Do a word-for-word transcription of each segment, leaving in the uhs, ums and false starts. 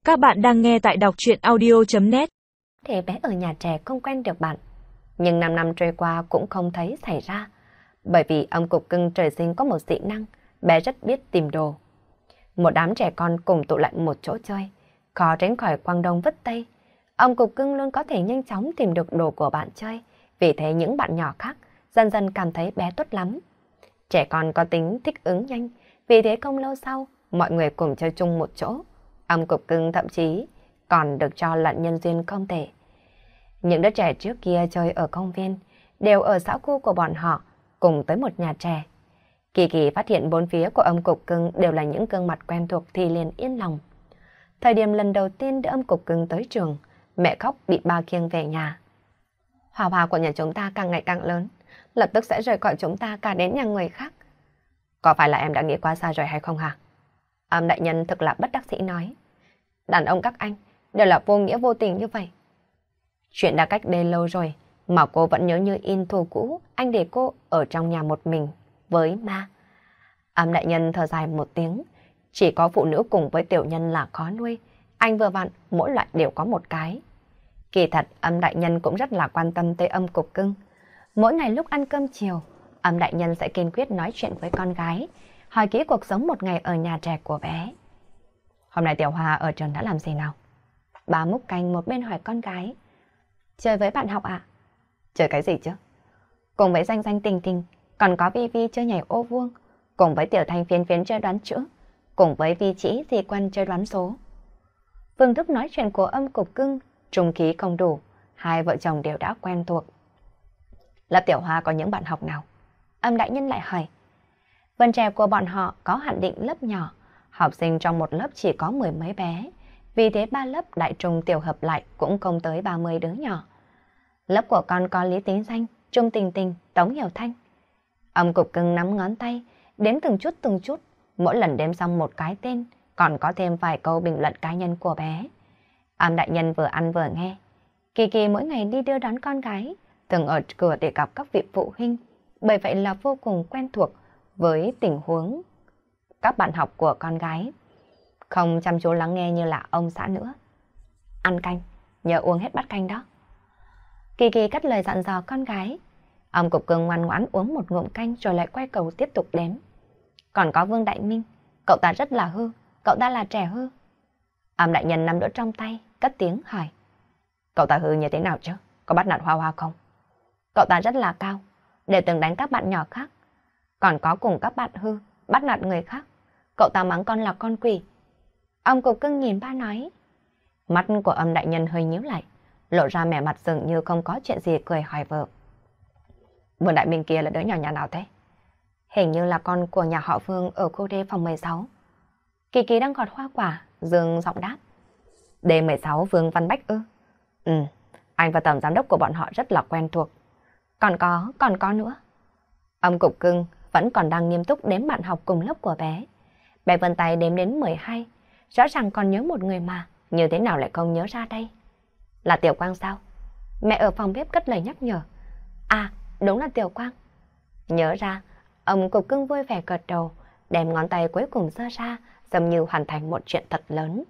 Các bạn đang nghe tại đọc truyện audio chấm net. Thì bé ở nhà trẻ không quen được bạn, nhưng năm năm trôi qua cũng không thấy xảy ra. Bởi vì ông cục cưng trời sinh có một dị năng, bé rất biết tìm đồ. Một đám trẻ con cùng tụ lại một chỗ chơi, khó tránh khỏi quăng đông vứt tây. Ông cục cưng luôn có thể nhanh chóng tìm được đồ của bạn chơi, vì thế những bạn nhỏ khác dần dần cảm thấy bé tốt lắm. Trẻ con có tính thích ứng nhanh, vì thế không lâu sau, mọi người cùng chơi chung một chỗ. Ông cục cưng thậm chí còn được cho là nhân duyên không tệ. Những đứa trẻ trước kia chơi ở công viên đều ở xã khu của bọn họ, cùng tới một nhà trẻ. Kỳ Kỳ phát hiện bốn phía của ông cục cưng đều là những gương mặt quen thuộc thì liền yên lòng. Thời điểm lần đầu tiên đưa ông cục cưng tới trường, mẹ khóc bị ba khiêng về nhà. Hòa hòa của nhà chúng ta càng ngày càng lớn, lập tức sẽ rời khỏi chúng ta cả đến nhà người khác. Có phải là em đã nghĩ quá xa rồi hay không hả? Âm đại nhân thực là bất đắc dĩ nói. Đàn ông các anh đều là vô nghĩa vô tình như vậy. Chuyện đã cách đây lâu rồi, mà cô vẫn nhớ như in thù cũ, anh để cô ở trong nhà một mình với ma. Âm đại nhân thở dài một tiếng, chỉ có phụ nữ cùng với tiểu nhân là khó nuôi, anh vừa vặn mỗi loại đều có một cái. Kỳ thật Âm đại nhân cũng rất là quan tâm tới Âm cục cưng. Mỗi ngày lúc ăn cơm chiều, Âm đại nhân sẽ kiên quyết nói chuyện với con gái, hỏi kỹ cuộc sống một ngày ở nhà trẻ của bé. Hôm nay Tiểu Hoa ở trường đã làm gì nào? Bà múc canh một bên hỏi con gái. Chơi với bạn học ạ? À? Chơi cái gì chứ? Cùng với Danh Danh Tình Tình, còn có Vi Vi chơi nhảy ô vuông, cùng với Tiểu Thanh Phiến Phiến chơi đoán chữ, cùng với Vi Chỉ Di Quân chơi đoán số. Phương thức nói chuyện của Âm cục cưng, trung khí không đủ, hai vợ chồng đều đã quen thuộc. Lớp Tiểu Hoa có những bạn học nào? Âm đại nhân lại hỏi. Vân trẻ của bọn họ có hạn định lớp nhỏ, học sinh trong một lớp chỉ có mười mấy bé, vì thế ba lớp đại trung tiểu hợp lại cũng không tới ba mươi đứa nhỏ. Lớp của con có Lý Tính Danh, Trung Tình Tình, Tống Hiểu Thanh. Ông cục cưng nắm ngón tay, đếm từng chút từng chút, mỗi lần đếm xong một cái tên, còn có thêm vài câu bình luận cá nhân của bé. Âm đại nhân vừa ăn vừa nghe. Kỳ Kỳ mỗi ngày đi đưa đón con gái, thường ở cửa để gặp các vị phụ huynh, bởi vậy là vô cùng quen thuộc với tình huống các bạn học của con gái. Không chăm chú lắng nghe như là ông xã nữa. Ăn canh, nhớ uống hết bát canh đó. Kỳ Kỳ cắt lời dặn dò con gái. Ông cục cưng ngoan ngoãn uống một ngụm canh rồi lại quay cầu tiếp tục đếm. Còn có Vương Đại Minh, cậu ta rất là hư, cậu ta là trẻ hư. Âm đại nhân nắm đũa trong tay, cất tiếng hỏi. Cậu ta hư như thế nào chứ? Có bắt nạt Hoa Hoa không? Cậu ta rất là cao, để từng đánh các bạn nhỏ khác. Còn có cùng các bạn hư, bắt nạt người khác. Cậu ta mắng con là con quỷ. Ông cục cưng nhìn ba nói. Mắt của Âm đại nhân hơi nhíu lại, lộ ra mẻ mặt dường như không có chuyện gì, cười hỏi vợ. Vương Đại Minh kia là đứa nhỏ nhà nào thế? Hình như là con của nhà họ Vương ở khu D phòng mười sáu. Kỳ Kỳ đang gọt hoa quả, dương giọng đáp. D mười sáu Vương Văn Bách ư? Ừ, anh và tổng giám đốc của bọn họ rất là quen thuộc. Còn có, còn có nữa. Ông cục cưng vẫn còn đang nghiêm túc đếm bạn học cùng lớp của bé. Bé vươn tay đếm đến mười hai, rõ ràng còn nhớ một người mà, như thế nào lại không nhớ ra đây? Là Tiểu Quang sao? Mẹ ở phòng bếp cất lời nhắc nhở. À, đúng là Tiểu Quang. Nhớ ra, ông cục cưng vui vẻ gật đầu, đem ngón tay cuối cùng giơ ra, giống như hoàn thành một chuyện thật lớn.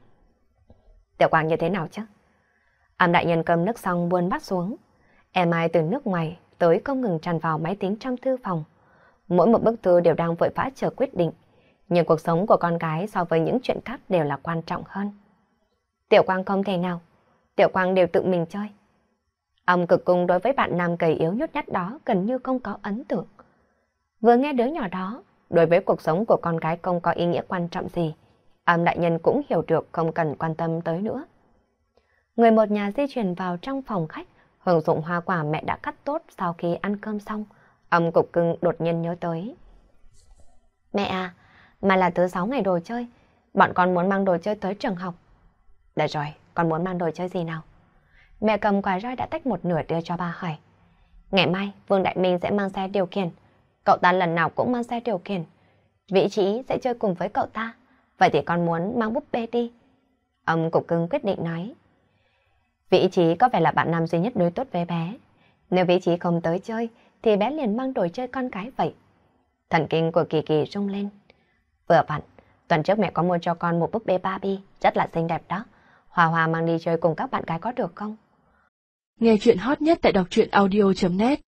Tiểu Quang như thế nào chứ? Âm đại nhân cơm nước xong buông bát xuống. Em ai từ nước ngoài tới không ngừng tràn vào máy tính trong thư phòng. Mỗi một bức thư đều đang vội vã chờ quyết định. Nhưng cuộc sống của con gái so với những chuyện khác đều là quan trọng hơn. Tiểu Quang không thể nào. Tiểu Quang đều tự mình chơi. Ông cực cung đối với bạn nam gầy yếu nhút nhát đó gần như không có ấn tượng. Vừa nghe đứa nhỏ đó, đối với cuộc sống của con gái không có ý nghĩa quan trọng gì, Âm đại nhân cũng hiểu được không cần quan tâm tới nữa. Người một nhà di chuyển vào trong phòng khách, hưởng dụng hoa quả mẹ đã cắt tốt sau khi ăn cơm xong. Ông cục cưng đột nhiên nhớ tới. Mẹ à, mà là thứ sáu ngày đồ chơi, bọn con muốn mang đồ chơi tới trường học. Được rồi, con muốn mang đồ chơi gì nào? Mẹ cầm quả roi đã tách một nửa đưa cho ba hỏi. Ngày mai Vương Đại Minh sẽ mang xe điều khiển, cậu ta lần nào cũng mang xe điều khiển. Vị Trí sẽ chơi cùng với cậu ta, vậy thì con muốn mang búp bê đi. Ông cục cưng quyết định nói. Vị Trí có vẻ là bạn nam duy nhất đối tốt với bé. Nếu Vị Trí không tới chơi thì bé liền mang đồ chơi con cái vậy. Thần kinh của Kỳ Kỳ rung lên. Vừa vặn, tuần trước mẹ có mua cho con một búp bê Barbie rất là xinh đẹp đó. Hòa Hòa mang đi chơi cùng các bạn gái có được không? Nghe chuyện hot nhất tại đọc truyện audio chấm net